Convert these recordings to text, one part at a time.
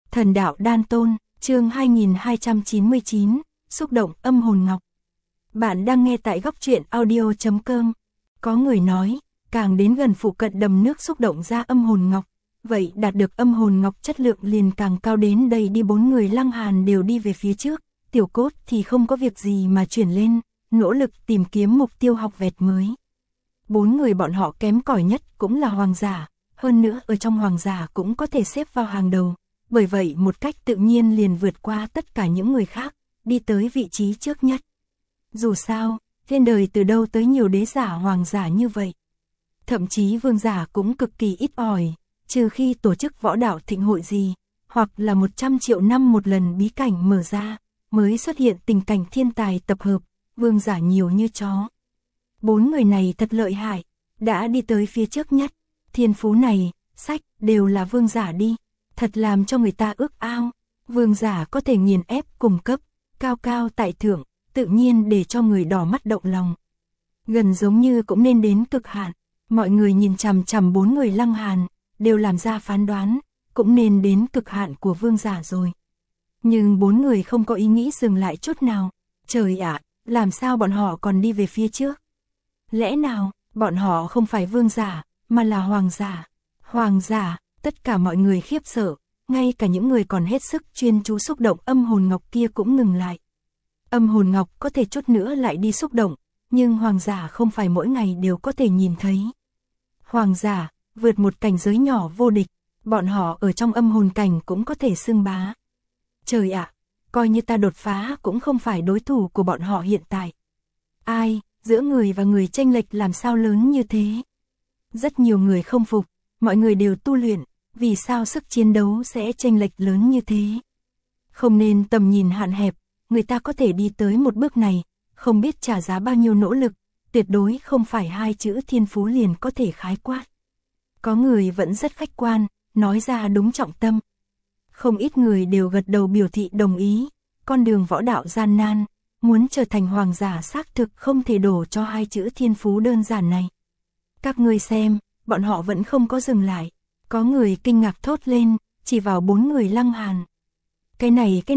Thần đạo đan tôn, chương 2299, xúc động âm hồn ngọc. Bạn đang nghe tại góc truyện audio.com. Có người nói, càng đến gần phụ cận đầm nước xúc động ra âm hồn ngọc, vậy đạt được âm hồn ngọc chất lượng liền càng cao đến đây đi. Bốn người Lăng Hàn đều đi về phía trước, Tiểu Cốt thì không có việc gì mà chuyển lên, nỗ lực tìm kiếm mục tiêu học vẹt mới. Bốn người bọn họ kém cỏi nhất cũng là hoàng giả, hơn nữa ở trong hoàng giả cũng có thể xếp vào hàng đầu, bởi vậy một cách tự nhiên liền vượt qua tất cả những người khác, đi tới vị trí trước nhất. Dù sao, trên đời từ đâu tới nhiều đế giả hoàng giả như vậy. Thậm chí vương giả cũng cực kỳ ít ỏi, trừ khi tổ chức võ đạo thịnh hội gì, hoặc là 100 triệu năm một lần bí cảnh mở ra, mới xuất hiện tình cảnh thiên tài tập hợp, vương giả nhiều như chó. Bốn người này thật lợi hại, đã đi tới phía trước nhất, thiên phú này, sách, đều là vương giả đi, thật làm cho người ta ước ao. Vương giả có thể nghiền ép cùng cấp, cao cao tại thượng, tự nhiên để cho người đỏ mắt động lòng. Gần giống như cũng nên đến cực hạn, mọi người nhìn chằm chằm bốn người Lăng Hàn, đều làm ra phán đoán, cũng nên đến cực hạn của vương giả rồi. Nhưng bốn người không có ý nghĩ dừng lại chút nào. Trời ạ, làm sao bọn họ còn đi về phía trước? Lẽ nào, bọn họ không phải vương giả, mà là hoàng giả? Hoàng giả, tất cả mọi người khiếp sợ, ngay cả những người còn hết sức chuyên chú xúc động âm hồn ngọc kia cũng ngừng lại. Âm hồn ngọc có thể chút nữa lại đi xúc động, nhưng hoàng giả không phải mỗi ngày đều có thể nhìn thấy. Hoàng giả, vượt một cảnh giới nhỏ vô địch, bọn họ ở trong âm hồn cảnh cũng có thể xưng bá. Trời ạ, coi như ta đột phá cũng không phải đối thủ của bọn họ hiện tại. Ai, giữa người và người chênh lệch làm sao lớn như thế? Rất nhiều người không phục, mọi người đều tu luyện, vì sao sức chiến đấu sẽ chênh lệch lớn như thế? Không nên tầm nhìn hạn hẹp, người ta có thể đi tới một bước này, không biết trả giá bao nhiêu nỗ lực, tuyệt đối không phải hai chữ thiên phú liền có thể khái quát. Có người vẫn rất khách quan, nói ra đúng trọng tâm. Không ít người đều gật đầu biểu thị đồng ý, con đường võ đạo gian nan, muốn trở thành hoàng giả xác thực không thể đổ cho hai chữ thiên phú đơn giản này. Các ngươi xem, bọn họ vẫn không có dừng lại, có người kinh ngạc thốt lên, chỉ vào bốn người Lăng Hàn. Cái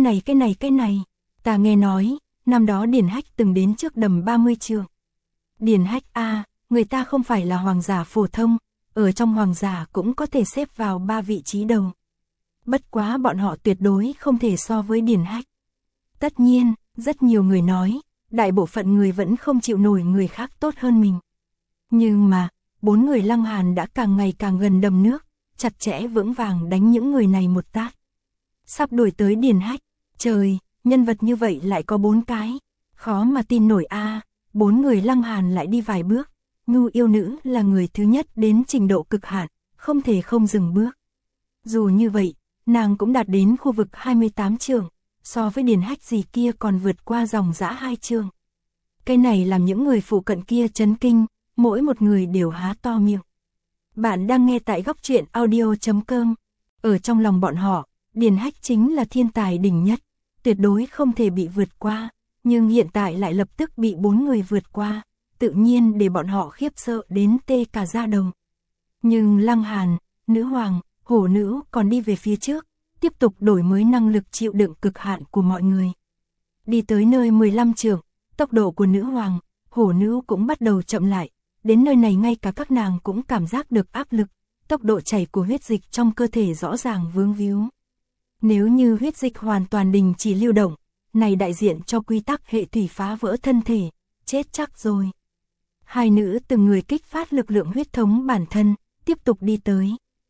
này, ta nghe nói, năm đó Điển Hách từng đến trước đầm 30 trượng. Điển Hách a, người ta không phải là hoàng giả phổ thông, ở trong hoàng giả cũng có thể xếp vào 3 vị trí đầu. Bất quá bọn họ tuyệt đối không thể so với Điển Hách. Tất nhiên, rất nhiều người nói, đại bộ phận người vẫn không chịu nổi người khác tốt hơn mình. Nhưng mà, bốn người Lăng Hàn đã càng ngày càng gần đầm nước, chặt chẽ vững vàng đánh những người này một tát. Sắp đuổi tới Điển Hách, trời, nhân vật như vậy lại có 4 cái, khó mà tin nổi a. Bốn người Lăng Hàn lại đi vài bước, Ngưu yêu nữ là người thứ nhất đến trình độ cực hạn, không thể không dừng bước. Dù như vậy, nàng cũng đạt đến khu vực 28 trượng, so với Điển Hách gì kia còn vượt qua dòng dã 2 trượng. Cái này làm những người phụ cận kia chấn kinh, mỗi một người đều há to miệng. Bạn đang nghe tại góc truyện audio.com. Ở trong lòng bọn họ, Điển Hách chính là thiên tài đỉnh nhất, tuyệt đối không thể bị vượt qua, nhưng hiện tại lại lập tức bị bốn người vượt qua, tự nhiên để bọn họ khiếp sợ đến tê cả da đầu. Nhưng Lăng Hàn, nữ hoàng, hổ nữ còn đi về phía trước, tiếp tục đổi mới năng lực chịu đựng cực hạn của mọi người. Đi tới nơi 15 trượng, tốc độ của nữ hoàng, hổ nữ cũng bắt đầu chậm lại, đến nơi này ngay cả các nàng cũng cảm giác được áp lực, tốc độ chảy của huyết dịch trong cơ thể rõ ràng vướng víu. Nếu như huyết dịch hoàn toàn đình chỉ lưu động, này đại diện cho quy tắc hệ thủy phá vỡ thân thể, chết chắc rồi. Hai nữ từng người kích phát lực lượng huyết thống bản thân, tiếp tục đi tới.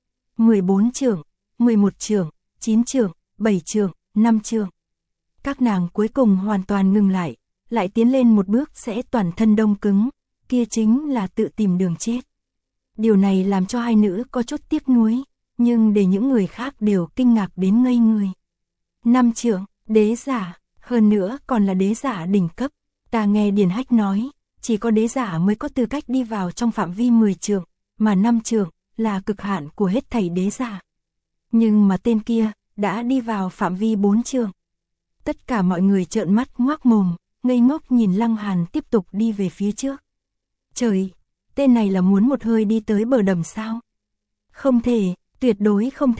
14 trượng, 11 trượng, 9 trượng, 7 trượng, 5 trượng. Các nàng cuối cùng hoàn toàn ngừng lại tiến lên một bước sẽ toàn thân đông cứng, kia chính là tự tìm đường chết. Điều này làm cho hai nữ có chút tiếc nuối, nhưng để những người khác đều kinh ngạc đến ngây người. 5 trượng, đế giả, hơn nữa còn là đế giả đỉnh cấp. Ta nghe Điển Hách nói, chỉ có đế giả mới có tư cách đi vào trong phạm vi 10 trượng, mà 5 trượng là cực hạn của hết thảy đế giả. Nhưng mà tên kia đã đi vào phạm vi 4 trượng. Tất cả mọi người trợn mắt ngoác mồm, ngây ngốc nhìn Lăng Hàn tiếp tục đi về phía trước. Trời, tên này là muốn một hơi đi tới bờ đầm sao? Không thể, tuyệt đối không thể,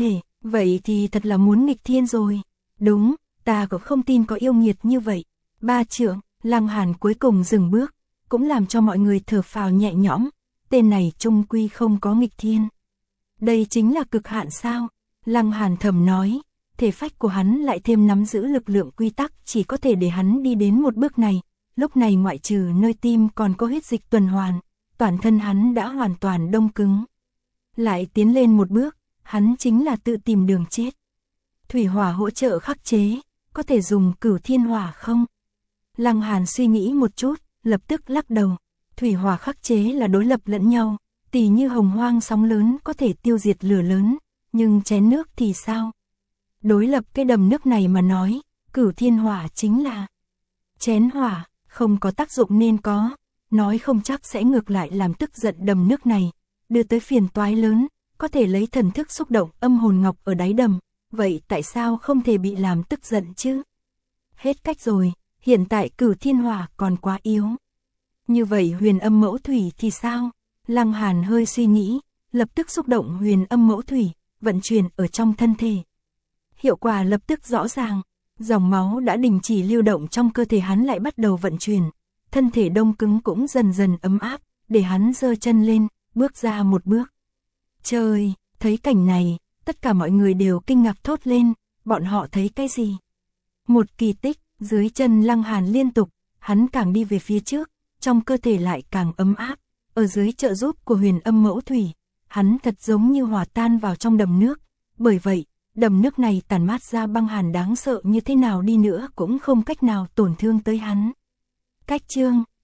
Vậy thì thật là muốn nghịch thiên rồi. Đúng, ta cũng không tin có yêu nghiệt như vậy. Ba trượng, Lăng Hàn cuối cùng dừng bước, cũng làm cho mọi người thở phào nhẹ nhõm. Tên này trung quy không có nghịch thiên. Đây chính là cực hạn sao? Lăng Hàn thầm nói, thể phách của hắn lại thêm nắm giữ lực lượng quy tắc chỉ có thể để hắn đi đến một bước này. Lúc này ngoại trừ nơi tim còn có huyết dịch tuần hoàn, toàn thân hắn đã hoàn toàn đông cứng. Lại tiến lên một bước, hắn chính là tự tìm đường chết. Thủy hỏa hỗ trợ khắc chế, có thể dùng Cửu Thiên Hỏa không? Lăng Hàn suy nghĩ một chút, lập tức lắc đầu. Thủy hỏa khắc chế là đối lập lẫn nhau, tỉ như hồng hoang sóng lớn có thể tiêu diệt lửa lớn, nhưng chén nước thì sao? Đối lập cái đầm nước này mà nói, Cửu Thiên Hỏa chính là chén hỏa, không có tác dụng nên có, nói không chắc sẽ ngược lại làm tức giận đầm nước này, đưa tới phiền toái lớn, có thể lấy thần thức xúc động âm hồn ngọc ở đáy đầm, vậy tại sao không thể bị làm tức giận chứ? Hết cách rồi, hiện tại Cửu Thiên Hỏa còn quá yếu. Như vậy Huyền Âm Mẫu Thủy thì sao? Lăng Hàn hơi suy nghĩ, lập tức xúc động Huyền Âm Mẫu Thủy, vận chuyển ở trong thân thể. Hiệu quả lập tức rõ ràng, dòng máu đã đình chỉ lưu động trong cơ thể hắn lại bắt đầu vận chuyển, thân thể đông cứng cũng dần dần ấm áp, để hắn giơ chân lên, bước ra một bước. Trời, thấy cảnh này, tất cả mọi người đều kinh ngạc thốt lên, bọn họ thấy cái gì? Một kỳ tích, dưới chân Lăng Hàn liên tục, hắn càng đi về phía trước, trong cơ thể lại càng ấm áp, ở dưới trợ giúp của Huyền Âm Mẫu Thủy, hắn thật giống như hòa tan vào trong đầm nước, bởi vậy, đầm nước này tản mát ra băng hàn đáng sợ như thế nào đi nữa cũng không cách nào tổn thương tới hắn. Cách chương